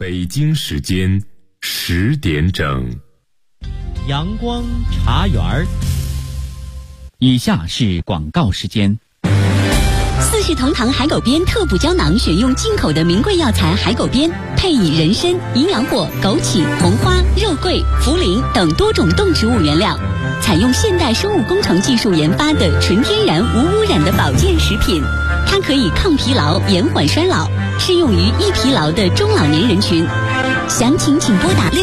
北京时间10点整， 阳光茶园儿。以下是广告时间。 四世同堂海狗鞭特补胶囊选用进口的名贵药材海狗鞭，配以人参、营养果、枸杞、红花、肉桂、茯苓等多种动植物原料，采用现代生物工程技术研发的纯天然无污染的保健食品。它可以抗疲劳、延缓衰老，适用于易疲劳的中老年人群。详情请拨打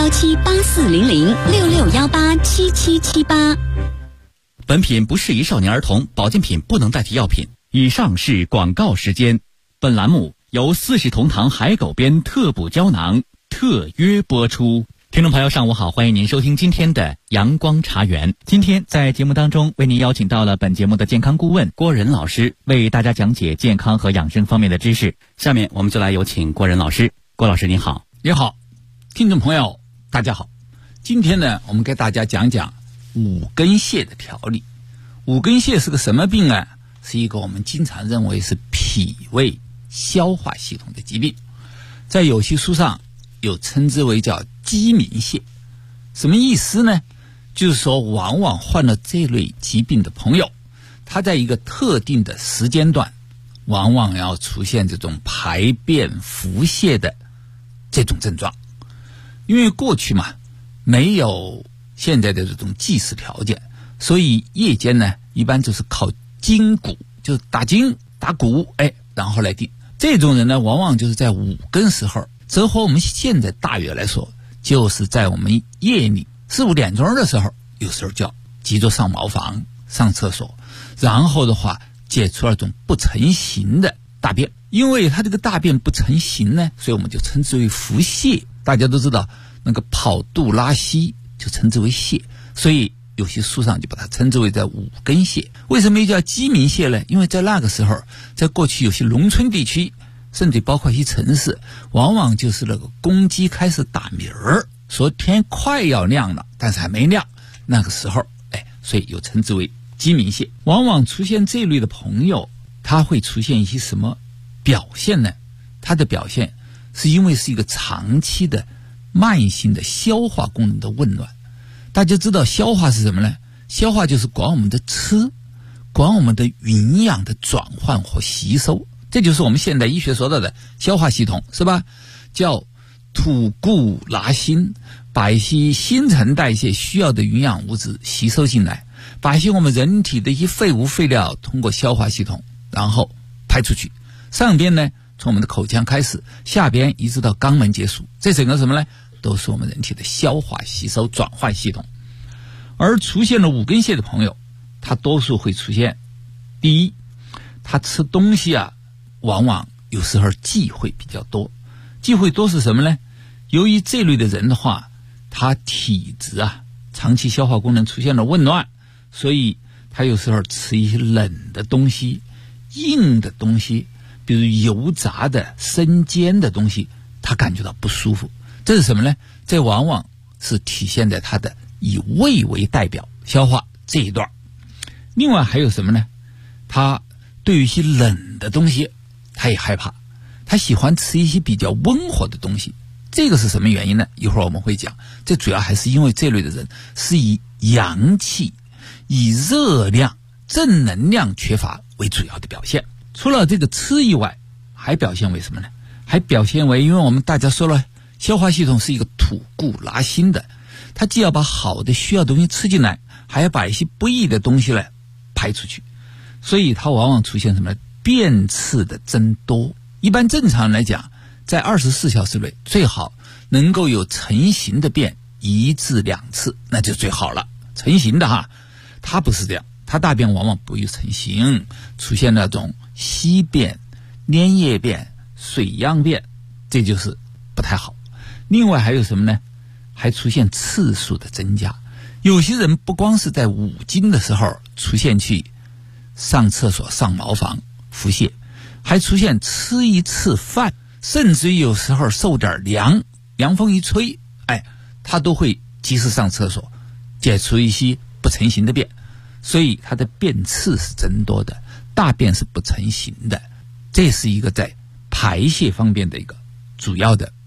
6617840066187778。 本品不适宜少年儿童，保健品不能代替药品。以上是广告时间。本栏目由四世同堂海狗鞭特补胶囊特约播出。听众朋友上午好，欢迎您收听今天的阳光茶园。今天在节目当中为您邀请到了本节目的健康顾问郭仁老师，为大家讲解健康和养生方面的知识。下面我们就来有请郭仁老师。郭老师您好。 你好，听众朋友大家好。今天呢，我们给大家讲讲五根泻的调理。五根泻是个什么病呢？是一个我们经常认为是脾胃消化系统的疾病，在有些书上有称之为叫鸡鸣泻。什么意思呢？就是说往往患了这类疾病的朋友，他在一个特定的时间段往往要出现这种排便腹泻的这种症状。因为过去嘛没有现在的这种计时条件，所以夜间呢一般就是靠筋骨，就是打筋打鼓，然后来定。这种人呢往往就是在五更时候，折合我们现在大约来说，就是在我们夜里4、5点钟的时候，有时候就要急着上茅房上厕所，然后的话解出了种不成形的大便。因为他这个大便不成形呢，所以我们就称之为腹泻。大家都知道那个跑肚拉稀就称之为泻，所以有些书上就把它称之为在五根泻。为什么又叫鸡鸣泻呢？因为在那个时候，在过去有些农村地区，甚至包括一些城市，往往就是那个公鸡开始打鸣儿，说天快要亮了，但是还没亮，那个时候所以又称之为鸡鸣泻。往往出现这类的朋友，他会出现一些什么表现呢？他的表现是因为是一个长期的慢性的消化功能的紊乱。大家知道消化是什么呢？消化就是管我们的吃，管我们的营养的转换和吸收，这就是我们现代医学说到的消化系统，是吧？叫吐故纳新，把一些新陈代谢需要的营养物质吸收进来，把一些我们人体的一些废物废料通过消化系统然后排出去。上边呢从我们的口腔开始，下边一直到肛门结束，这整个什么呢？都是我们人体的消化吸收转换系统。而出现了五根泻的朋友，他多数会出现，第一，他吃东西往往有时候忌讳比较多。忌讳多是什么呢？由于这类的人的话，他体质长期消化功能出现了紊乱，所以他有时候吃一些冷的东西、硬的东西，比如油炸的、生煎的东西，他感觉到不舒服。这是什么呢？这往往是体现在他的以胃为代表消化这一段。另外还有什么呢？他对于一些冷的东西他也害怕，他喜欢吃一些比较温和的东西。这个是什么原因呢？一会儿我们会讲。这主要还是因为这类的人是以阳气、以热量、正能量缺乏为主要的表现。除了这个吃以外，还表现为什么呢？还表现为，因为我们大家说了，消化系统是一个吐故纳新的，它既要把好的需要的东西吃进来，还要把一些不易的东西来排出去，所以它往往出现什么便次的增多。一般正常来讲，在24小时内最好能够有成型的便1至2次，那就最好了。成型的它不是这样，它大便往往不予成型，出现那种稀便、粘液便、水样便，这就是不太好。另外还有什么呢？还出现次数的增加。有些人不光是在五经的时候出现去上厕所、上茅房腹泻，还出现吃一次饭，甚至于有时候受点凉风一吹，他都会及时上厕所，解除一些不成形的便，所以他的便次是增多的，大便是不成形的。这是一个在排泄方面的一个主要的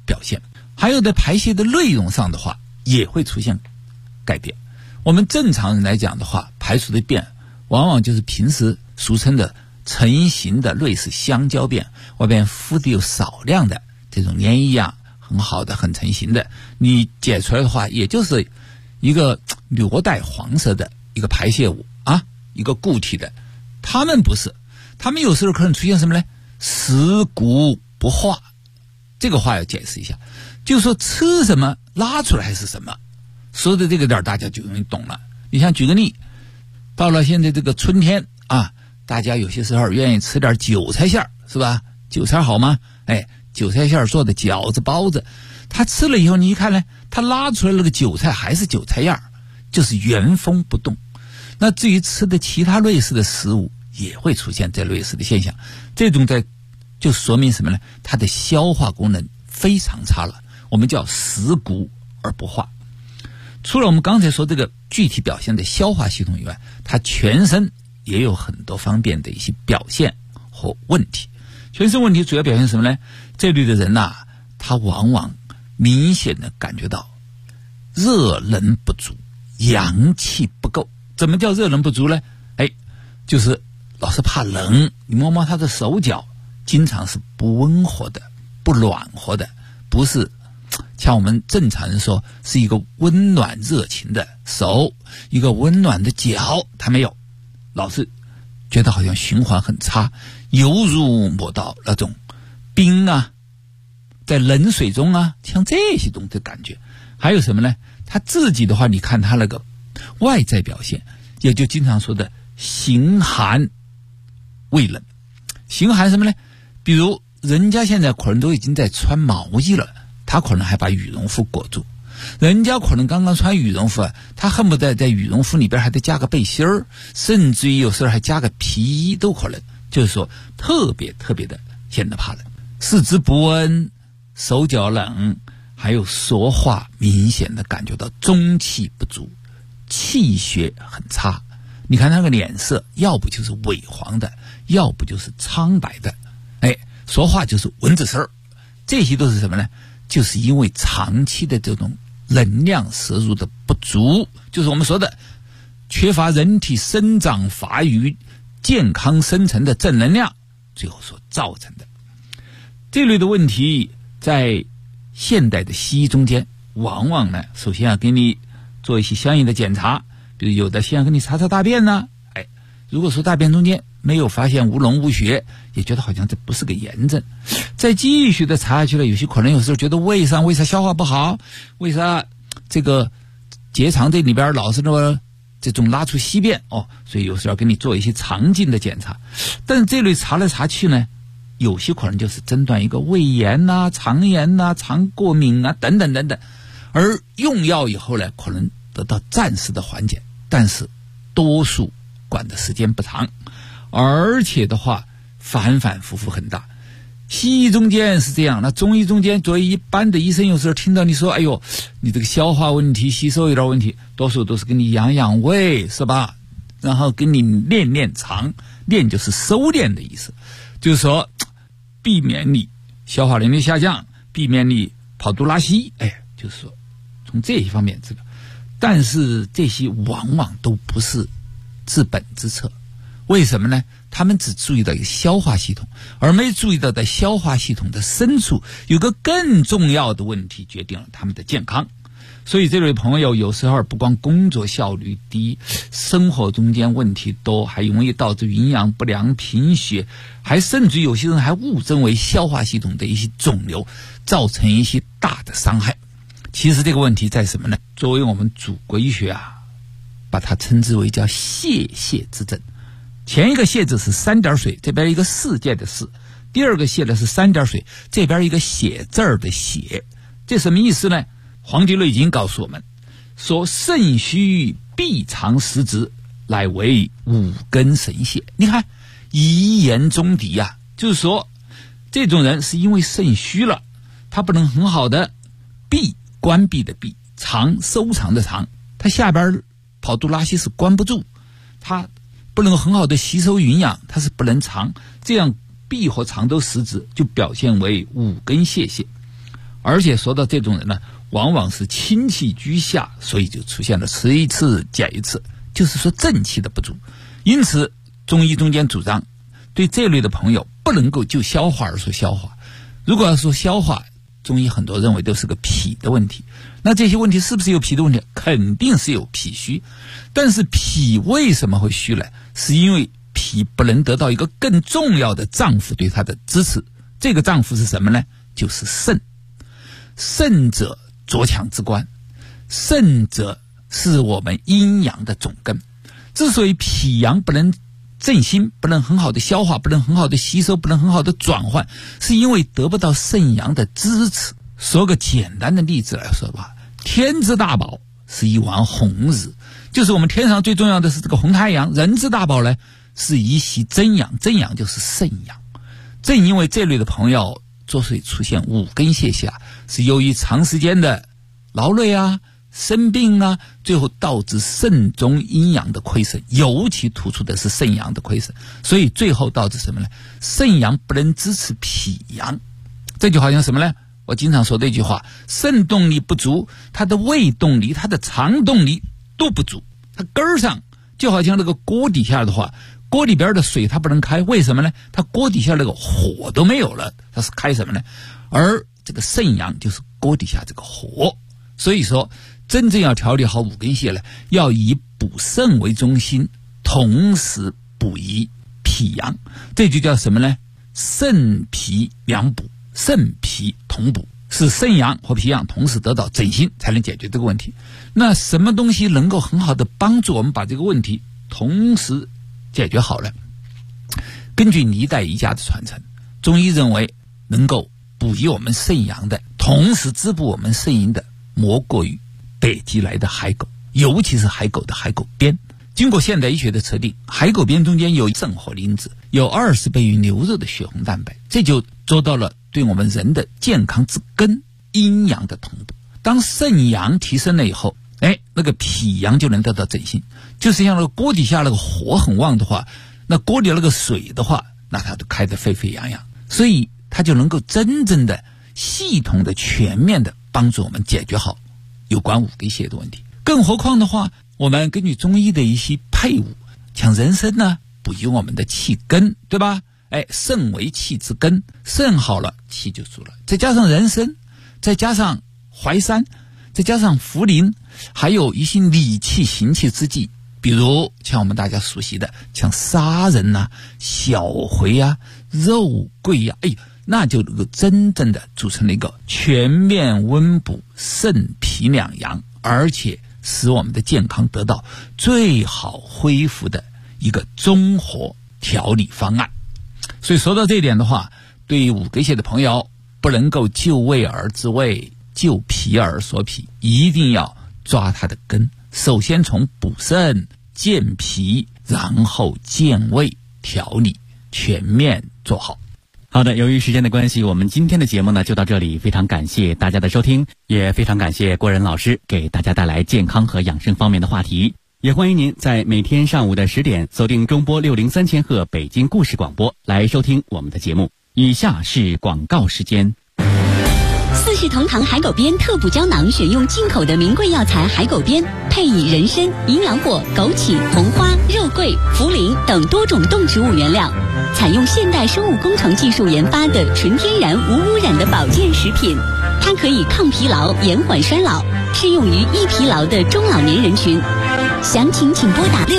表现。还有在排泄的内容上的话也会出现改变。我们正常人来讲的话，排出的便往往就是平时俗称的成型的类似香蕉便，外边敷的有少量的这种粘液样很好的很成型的，你解出来的话也就是一个略带黄色的一个排泄物啊，一个固体的。他们不是，他们有时候可能出现什么呢？食骨不化。这个话要解释一下，就是说吃什么拉出来还是什么，说的这个点大家就容易懂了。你像举个例，到了现在这个春天啊，大家有些时候愿意吃点韭菜馅儿，是吧？韭菜好吗？韭菜馅儿做的饺子包子，他吃了以后你一看呢，他拉出来那个韭菜还是韭菜样，就是原封不动。那至于吃的其他类似的食物也会出现这类似的现象，这种就说明什么呢？它的消化功能非常差了，我们叫食骨而不化。除了我们刚才说这个具体表现的消化系统以外，它全身也有很多方面的一些表现和问题。全身问题主要表现什么呢？这类的人他往往明显的感觉到热能不足，阳气不够。怎么叫热能不足呢？就是老是怕冷，你摸摸他的手脚经常是不温和的，不暖和的，不是像我们正常人说是一个温暖热情的手，一个温暖的脚，他没有，老是觉得好像循环很差，犹如摸到那种冰在冷水中像这些东西的感觉。还有什么呢？他自己的话，你看他那个外在表现，也就经常说的形寒畏冷。形寒什么呢？比如人家现在可能都已经在穿毛衣了，他可能还把羽绒服裹住。人家可能刚刚穿羽绒服他恨不得在羽绒服里边还得加个背心儿，甚至于有时候还加个皮衣都可能，就是说特别特别的显得怕冷。四肢不温，手脚冷，还有说话明显的感觉到中气不足，气血很差。你看那个脸色，要不就是萎黄的，要不就是苍白的，说话就是蚊子声儿。这些都是什么呢？就是因为长期的这种能量摄入的不足，就是我们说的缺乏人体生长发育健康生成的正能量，最后所造成的。这类的问题在现代的西医中间往往呢，首先要给你做一些相应的检查，比如有的先要给你查查大便如果说大便中间没有发现无脓无血，也觉得好像这不是个炎症，再继续的查下去了，有些可能有时候觉得为啥消化不好，为啥这个结肠这里边老是这种拉出稀便所以有时候要给你做一些肠镜的检查。但是这类查来查去呢，有些可能就是诊断一个胃炎肠炎肠过敏等等等等，而用药以后呢，可能得到暂时的缓解，但是多数管的时间不长，而且的话反反复复很大。西医中间是这样，那中医中间作为一般的医生，有时候听到你说你这个消化问题吸收有点问题，多数都是给你养胃，是吧？然后给你练肠，练就是收敛的意思，就是说避免你消化能力下降，避免你跑肚拉稀，就是说从这些方面这个。但是这些往往都不是治本之策。为什么呢？他们只注意到一个消化系统，而没注意到在消化系统的深处有个更重要的问题决定了他们的健康。所以这位朋友有时候不光工作效率低，生活中间问题多，还容易导致营养不良、贫血，还甚至有些人还误诊为消化系统的一些肿瘤，造成一些大的伤害。其实这个问题在什么呢？作为我们祖国医学把它称之为叫泻之症。前一个泻字是三点水，这边一个世界的世，第二个泻的是三点水，这边一个血字儿的血。这什么意思呢？黄帝内经告诉我们说，肾虚必藏实质，乃为五根神泄。你看一言中的就是说这种人是因为肾虚了，他不能很好的闭，关闭的闭，藏收藏的藏，他下边跑肚拉稀是关不住，他不能很好的吸收营养，它是不能藏，这样闭和藏都实质，就表现为五根泄泻。 而且说到这种人呢，往往是亲气居下，所以就出现了吃一次减一次，就是说正气的不足。因此中医中间主张对这类的朋友不能够就消化而说消化。如果要说消化，中医很多认为都是个脾的问题，那这些问题是不是有脾的问题？肯定是有脾虚。但是脾为什么会虚呢？是因为脾不能得到一个更重要的脏腑对它的支持。这个脏腑是什么呢？就是肾。肾者浊强之官，肾者是我们阴阳的总根。之所以脾阳不能振兴，不能很好的消化，不能很好的吸收，不能很好的转换，是因为得不到肾阳的支持。说个简单的例子来说吧，天之大宝是一碗红日，就是我们天上最重要的是这个红太阳。人之大宝呢，是一席真阳，真阳就是肾阳。正因为这类的朋友作祟出现五根泻下，是由于长时间的劳累啊、生病啊，最后导致肾中阴阳的亏损，尤其突出的是肾阳的亏损，所以最后导致什么呢？肾阳不能支持脾阳。这就好像什么呢？我经常说的一句话，肾动力不足，它的胃动力、它的肠动力都不足，它根儿上就好像那个锅底下的话，锅里边的水它不能开，为什么呢？它锅底下那个火都没有了，它是开什么呢？而这个肾阳就是锅底下这个火。所以说真正要调理好五根泻呢，要以补肾为中心，同时补益脾阳。这就叫什么呢？肾脾两补，肾脾同补，是肾阳和脾阳同时得到整心，才能解决这个问题。那什么东西能够很好的帮助我们把这个问题同时解决好了？根据历代医家的传承，中医认为能够补益我们肾阳的，同时滋补我们肾阴的，莫过于北极来的海狗，尤其是海狗的海狗鞭。经过现代医学的测定，海狗鞭中间有正活磷脂，有20倍于牛肉的血红蛋白，这就做到了对我们人的健康之根阴阳的同步。当肾阳提升了以后，那个脾阳就能得到整心。就是像那个锅底下那个火很旺的话，那锅里那个水的话，那它都开得沸沸扬扬，所以它就能够真正的系统的全面的帮助我们解决好有关五根泻的问题。更何况的话，我们根据中医的一些配伍，像人参呢，补益我们的气根，对吧？肾为气之根，肾好了，气就足了。再加上人参，再加上淮山，再加上茯苓，还有一些理气行气之剂，比如像我们大家熟悉的像砂仁啊、小茴啊、肉桂啊，那就能够真正的组成了一个全面温补肾脾两阳，而且使我们的健康得到最好恢复的一个综合调理方案。所以说到这一点的话，对于五根泻的朋友，不能够就胃而治胃，就脾而说脾，一定要抓它的根。首先从补肾、健脾，然后健胃，调理全面做好。 好的，由于时间的关系，我们今天的节目呢就到这里，非常感谢大家的收听，也非常感谢郭仁老师给大家带来健康和养生方面的话题。也欢迎您在每天上午的10点锁定中波603千赫北京故事广播来收听我们的节目。以下是广告时间。 四世同堂海狗鞭特补胶囊选用进口的名贵药材海狗鞭，配以人参、营养果、枸杞、红花、肉桂、茯苓等多种动植物原料，采用现代生物工程技术研发的纯天然无污染的保健食品。它可以抗疲劳、延缓衰老，适用于易疲劳的中老年人群。详情请拨打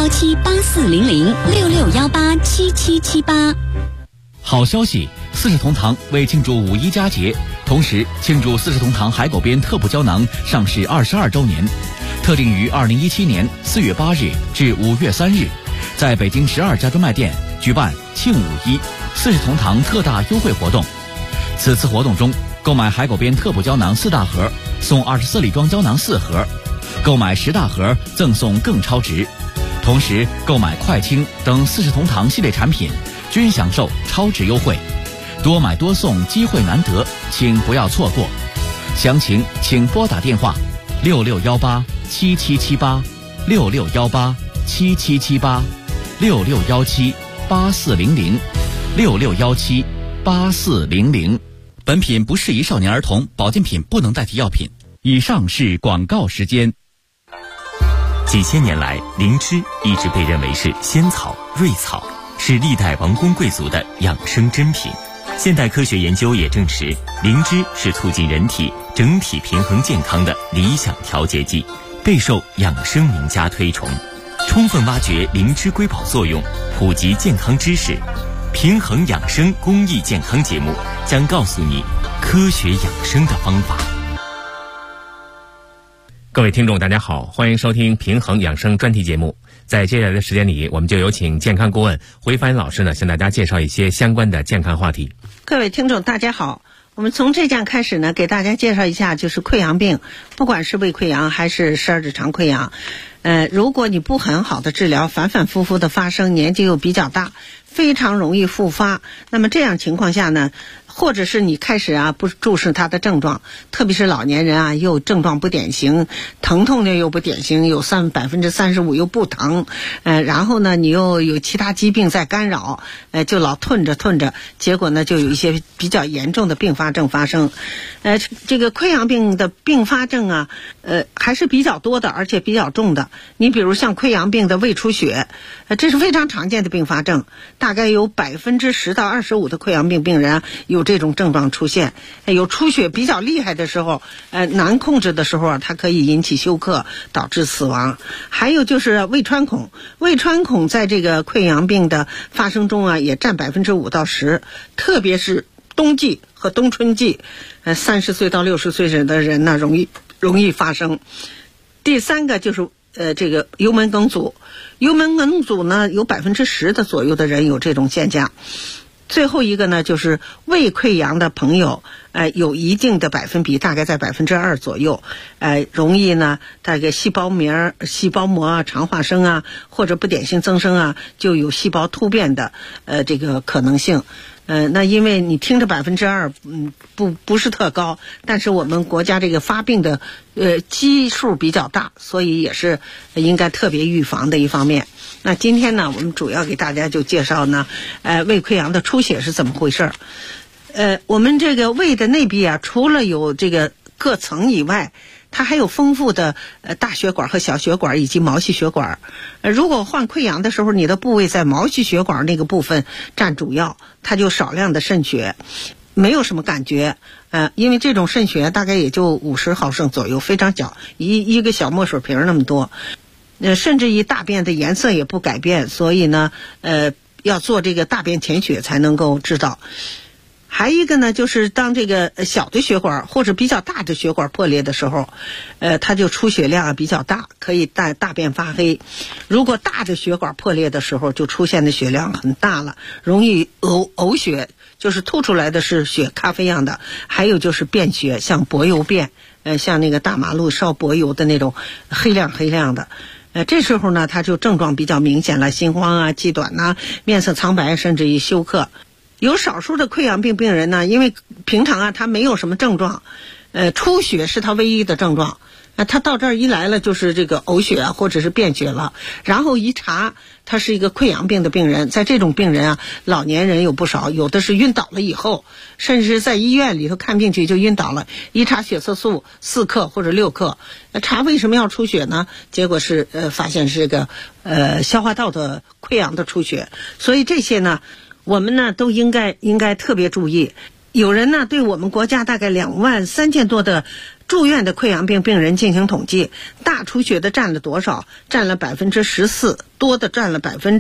6617840066187778。 好消息，四世同堂为庆祝五一佳节，同时庆祝四世同堂海狗鞭特补胶囊上市22周年，特定于2017年4月8日至5月3日，在北京12家专卖店举办庆五一四世同堂特大优惠活动。此次活动中，购买海狗鞭特补胶囊4大盒送24粒装胶囊4盒，购买10大盒赠送更超值。同时购买快清等四世同堂系列产品均享受超值优惠，多买多送，机会难得，请不要错过。详情请拨打电话66187778661877786617840066178400。 本品不适宜少年儿童，保健品不能代替药品。以上是广告时间。 几千年来，灵芝一直被认为是仙草、瑞草，是历代王公贵族的养生珍品。现代科学研究也证实，灵芝是促进人体整体平衡健康的理想调节剂，备受养生名家推崇。充分挖掘灵芝瑰宝作用，普及健康知识，平衡养生公益健康节目将告诉你科学养生的方法。 各位听众大家好，欢迎收听平衡养生专题节目。在接下来的时间里，我们就有请健康顾问回帆老师呢，向大家介绍一些相关的健康话题。 各位听众大家好，我们从这讲开始呢，给大家介绍一下就是溃疡病，不管是胃溃疡还是十二指肠溃疡，如果你不很好的治疗，反反复复的发生，年纪又比较大，非常容易复发。那么这样情况下呢，或者是你开始不注视它的症状，特别是老年人又症状不典型，疼痛呢又不典型，有35%又不疼，然后呢你又有其他疾病在干扰，就老吞着，结果呢就有一些比较严重的并发症发生。这个溃疡病的并发症还是比较多的，而且比较重的。你比如像溃疡病的胃出血，这是非常常见的并发症，大概有10%到25%的溃疡病病人有这种症状出现。有出血比较厉害的时候，难控制的时候它可以引起休克，导致死亡。还有就是胃穿孔，胃穿孔在这个溃疡病的发生中也占5%到10%，特别是冬季和冬春季，30岁到60岁的人呢容易发生。第三个就是这个幽门梗阻，幽门梗阻呢有10%的左右的人有这种现象。最后一个呢就是胃溃疡的朋友，有一定的百分比，大概在2%左右，容易呢大概细胞膜肠化生或者不典型增生就有细胞突变的这个可能性。那因为你听着2%，不是特高，但是我们国家这个发病的基数比较大，所以也是应该特别预防的一方面。那今天呢，我们主要给大家就介绍呢，胃溃疡的出血是怎么回事。我们这个胃的内壁除了有这个各层以外，它还有丰富的大血管和小血管以及毛细血管。如果患溃疡的时候，你的部位在毛细血管那个部分占主要，它就少量的渗血，没有什么感觉。因为这种渗血大概也就50毫升左右，非常小，一个小墨水瓶那么多。甚至于大便的颜色也不改变，所以呢要做这个大便潜血才能够知道。还一个呢，就是当这个小的血管或者比较大的血管破裂的时候，它就出血量比较大，可以大便发黑。如果大的血管破裂的时候，就出现的血量很大了，容易呕血，就是吐出来的是血咖啡样的。还有就是便血，像柏油便，像那个大马路烧柏油的那种黑亮的。这时候呢，它就症状比较明显了，心慌气短面色苍白，甚至于休克。有少数的溃疡病病人呢，因为平常他没有什么症状，出血是他唯一的症状，他到这儿一来了就是这个呕血或者是便血了，然后一查他是一个溃疡病的病人。在这种病人老年人有不少，有的是晕倒了以后，甚至是在医院里头看病去就晕倒了，一查血色素4克或者6克，查为什么要出血呢？结果是发现是个消化道的溃疡的出血。所以这些呢我们呢都应该特别注意。有人呢对我们国家大概23000多的住院的溃疡病病人进行统计，大出血的占了多少？占了14%，多的占了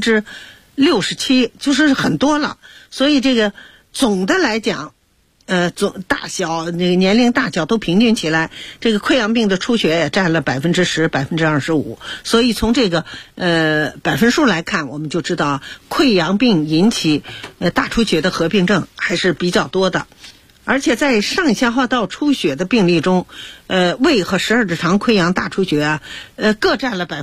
67%，就是很多了。所以这个总的来讲，总大小那个年龄大小都平均起来，这个溃疡病的出血也占了10%、25%。所以从这个百分数来看，我们就知道溃疡病引起大出血的合并症还是比较多的。而且在上消化道出血的病例中，胃和十二指肠溃疡大出血各占了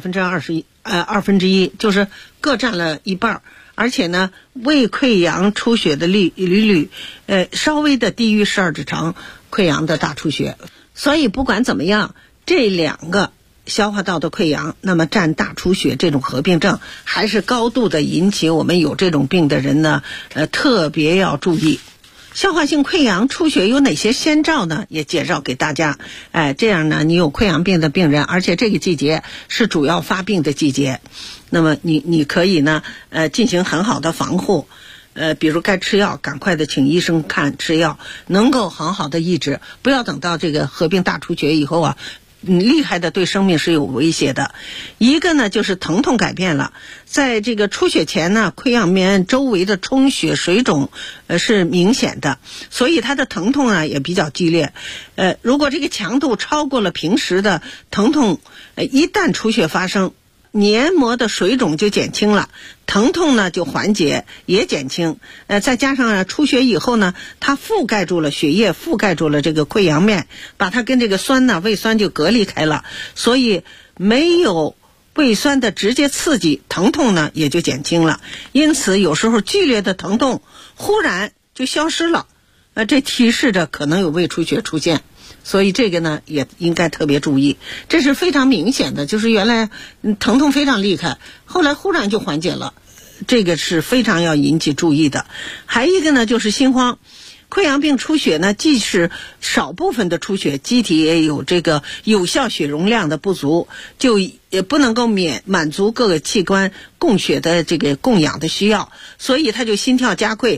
1/2，就是各占了一半。而且呢，胃溃疡出血的率稍微的低于十二指肠溃疡的大出血。所以不管怎么样，这2个消化道的溃疡，那么占大出血这种合并症，还是高度的引起我们有这种病的人呢，特别要注意。 消化性溃疡出血有哪些先兆呢？也介绍给大家。这样呢，你有溃疡病的病人，而且这个季节是主要发病的季节，那么你可以呢，进行很好的防护。比如该吃药，赶快的请医生看吃药，能够很好的抑制，不要等到这个合并大出血以后啊，厉害的对生命是有威胁的。一个呢就是疼痛改变了，在这个出血前呢，溃疡面周围的充血水肿是明显的，所以它的疼痛呢也比较激烈。如果这个强度超过了平时的疼痛，一旦出血发生，黏膜的水肿就减轻了，疼痛呢就缓解也减轻。再加上出血以后呢，它覆盖住了血液，覆盖住了这个溃疡面，把它跟这个酸呢胃酸就隔离开了，所以没有胃酸的直接刺激，疼痛呢也就减轻了。因此有时候剧烈的疼痛忽然就消失了，这提示着可能有胃出血出现。所以这个呢也应该特别注意，这是非常明显的，就是原来疼痛非常厉害，后来忽然就缓解了，这个是非常要引起注意的。还一个呢就是心慌，溃疡病出血呢，既是少部分的出血，机体也有这个有效血容量的不足，就也不能够满足各个器官供血的这个供氧的需要，所以它就心跳加快，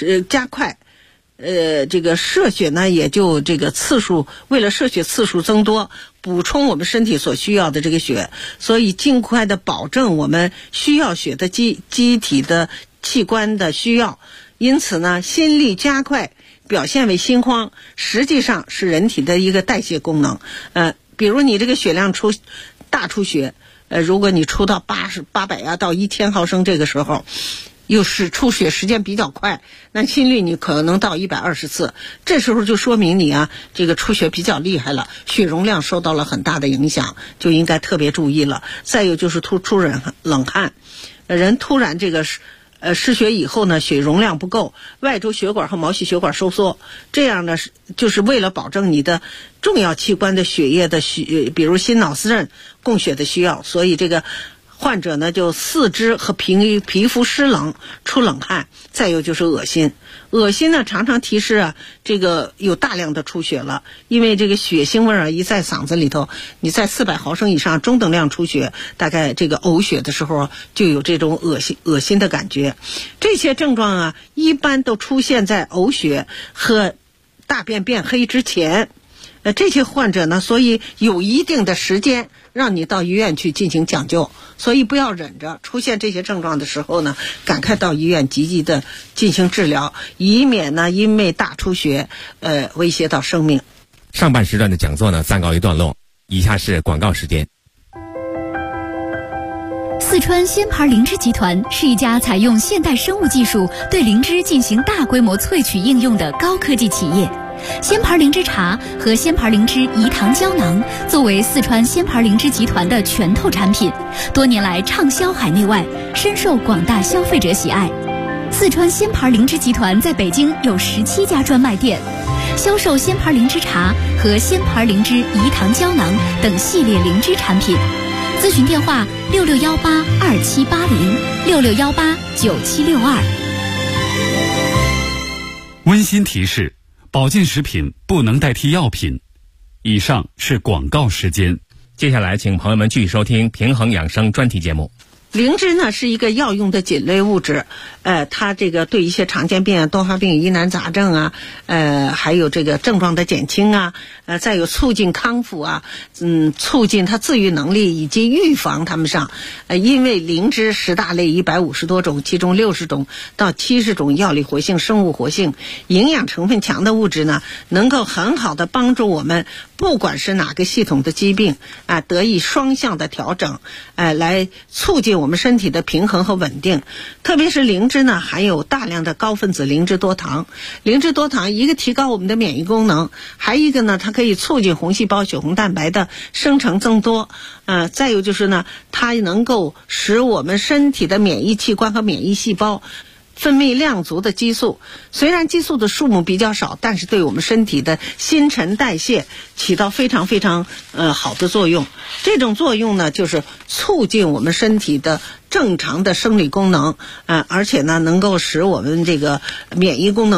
这个射血呢也就这个次数，为了射血次数增多，补充我们身体所需要的这个血，所以尽快的保证我们需要血的机体的器官的需要。因此呢，心率加快表现为心慌，实际上是人体的一个代谢功能。比如你这个血量大出血，如果你出到800啊到1000毫升，这个时候又是出血时间比较快，那心率你可能到120次，这时候就说明你啊这个出血比较厉害了，血容量受到了很大的影响，就应该特别注意了。再有就是出冷汗，人突然这个失血以后呢，血容量不够，外周血管和毛细血管收缩，这样呢就是为了保证你的重要器官的血液的比如心脑丝肾供血的需要，所以这个患者呢就四肢和皮肤湿冷，出冷汗。再有就是恶心呢常常提示啊这个有大量的出血了，因为这个血腥味一在嗓子里头，你在400毫升以上中等量出血，大概这个呕血的时候就有这种恶心的感觉。这些症状啊一般都出现在呕血和大便变黑之前。这些患者呢，所以有一定的时间让你到医院去进行抢救，所以不要忍着，出现这些症状的时候呢，赶快到医院积极的进行治疗，以免呢因为大出血威胁到生命。 上半时段的讲座呢暂告一段落，以下是广告时间。 四川鲜牌灵芝集团是一家采用现代生物技术对灵芝进行大规模萃取应用的高科技企业。鲜牌灵芝茶和鲜牌灵芝饴糖胶囊作为四川鲜牌灵芝集团的全透产品，多年来畅销海内外，深受广大消费者喜爱。四川鲜牌灵芝集团在北京有17家专卖店，销售鲜牌灵芝茶和鲜牌灵芝饴糖胶囊等系列灵芝产品。咨询电话66182780，66189762。 温馨提示：保健食品不能代替药品。以上是广告时间。 接下来请朋友们继续收听平衡养生专题节目。 灵芝呢是一个药用的菌类物质，它这个对一些常见病、多发病、疑难杂症啊，还有这个症状的减轻啊，再有促进康复啊，促进它自愈能力以及预防它们上。因为灵芝10大类150多种，其中60种到70种药理活性、生物活性、营养成分强的物质呢，能够很好的帮助我们，不管是哪个系统的疾病啊，得以双向的调整，来促进我们身体的平衡和稳定。特别是灵芝呢含有大量的高分子灵芝多糖，灵芝多糖一个提高我们的免疫功能，还一个呢它可以促进红细胞血红蛋白的生成增多，再有就是呢它能够使我们身体的免疫器官和免疫细胞分泌量足的激素，虽然激素的数目比较少，但是对我们身体的新陈代谢起到非常非常好的作用。这种作用呢就是促进我们身体的正常的生理功能，而且呢能够使我们这个免疫功能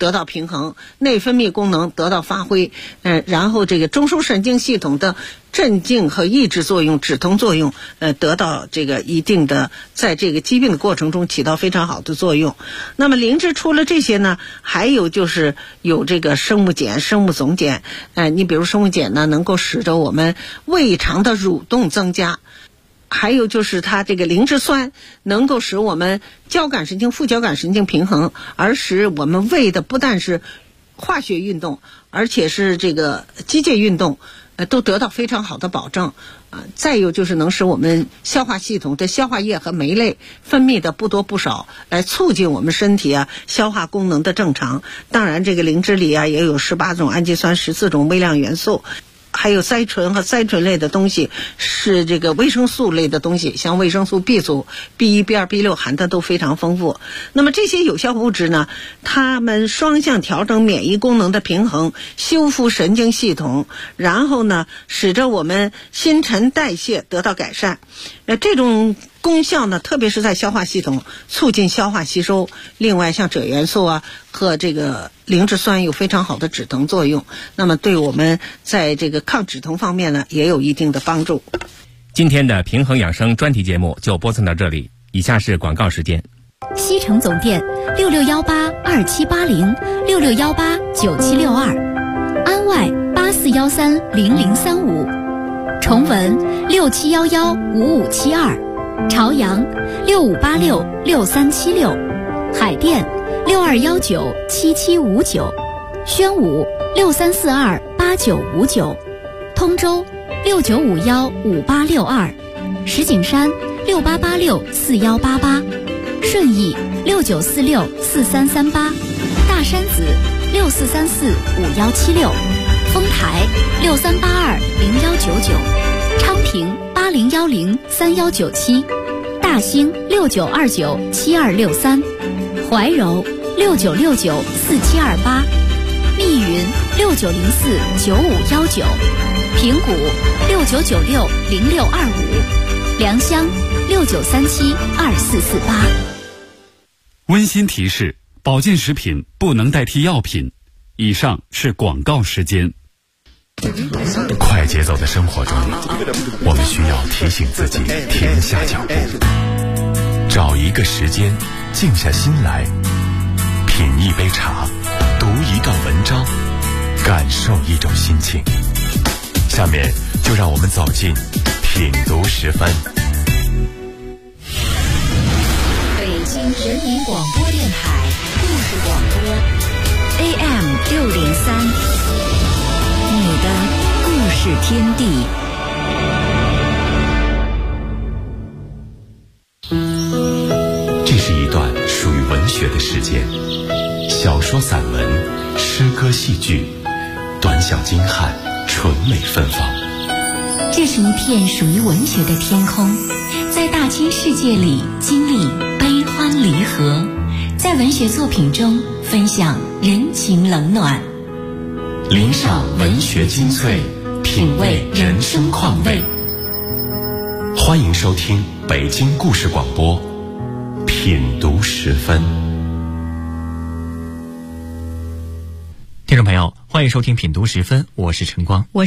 得到平衡，内分泌功能得到发挥，然后这个中枢神经系统的镇静和抑制作用、止痛作用，得到这个一定的在这个疾病的过程中起到非常好的作用。那么灵芝除了这些呢，还有就是有这个生物碱、生物总碱。你比如生物碱呢，能够使得我们胃肠的蠕动增加。还有就是它这个灵芝酸能够使我们交感神经、副交感神经平衡，而使我们胃的不但是化学运动，而且是这个机械运动，都得到非常好的保证。再有就是能使我们消化系统的消化液和酶类分泌的不多不少，来促进我们身体消化功能的正常。当然这个灵芝里也有18种氨基酸、14种微量元素，还有甾醇和甾醇类的东西，是这个维生素类的东西，像维生素 B 族、B1、B2、B6 含的都非常丰富。那么这些有效物质呢，它们双向调整免疫功能的平衡，修复神经系统，然后呢，使得我们新陈代谢得到改善。这种功效呢，特别是在消化系统，促进消化吸收。另外像锗元素和这个灵芝酸有非常好的止疼作用，那么对我们在这个抗止疼方面呢，也有一定的帮助。 今天的平衡养生专题节目就播送到这里，以下是广告时间。 西城总店66182780，66189762，安外84130035，崇文67115572，朝阳65866376，海淀62197759，宣武63428959，通州69515862，石景山68864188，顺义69464338，大山子64345176，丰台63820199，昌平80103197，大兴69297263，怀柔69694728，密云69049519，平谷69960625，良乡69372448。 温馨提示：保健食品不能代替药品。以上是广告时间。 快节奏的生活中，我们需要提醒自己停下脚步，找一个时间静下心来，品一杯茶，读一段文章，感受一种心情。下面就让我们走进品读10分。 北京人民广播电台故事广播 AM 603，你的故事天地。 这是一段属于文学的时间，小说、散文、诗歌、戏剧，短小精悍，纯美芬芳。 这是一片属于文学的天空，在大千世界里经历悲欢离合，在文学作品中分享人情冷暖， 聆赏文学精粹，品味人生况味。欢迎收听北京故事广播品读10分。 听众朋友，欢迎收听品读10分，我是晨光。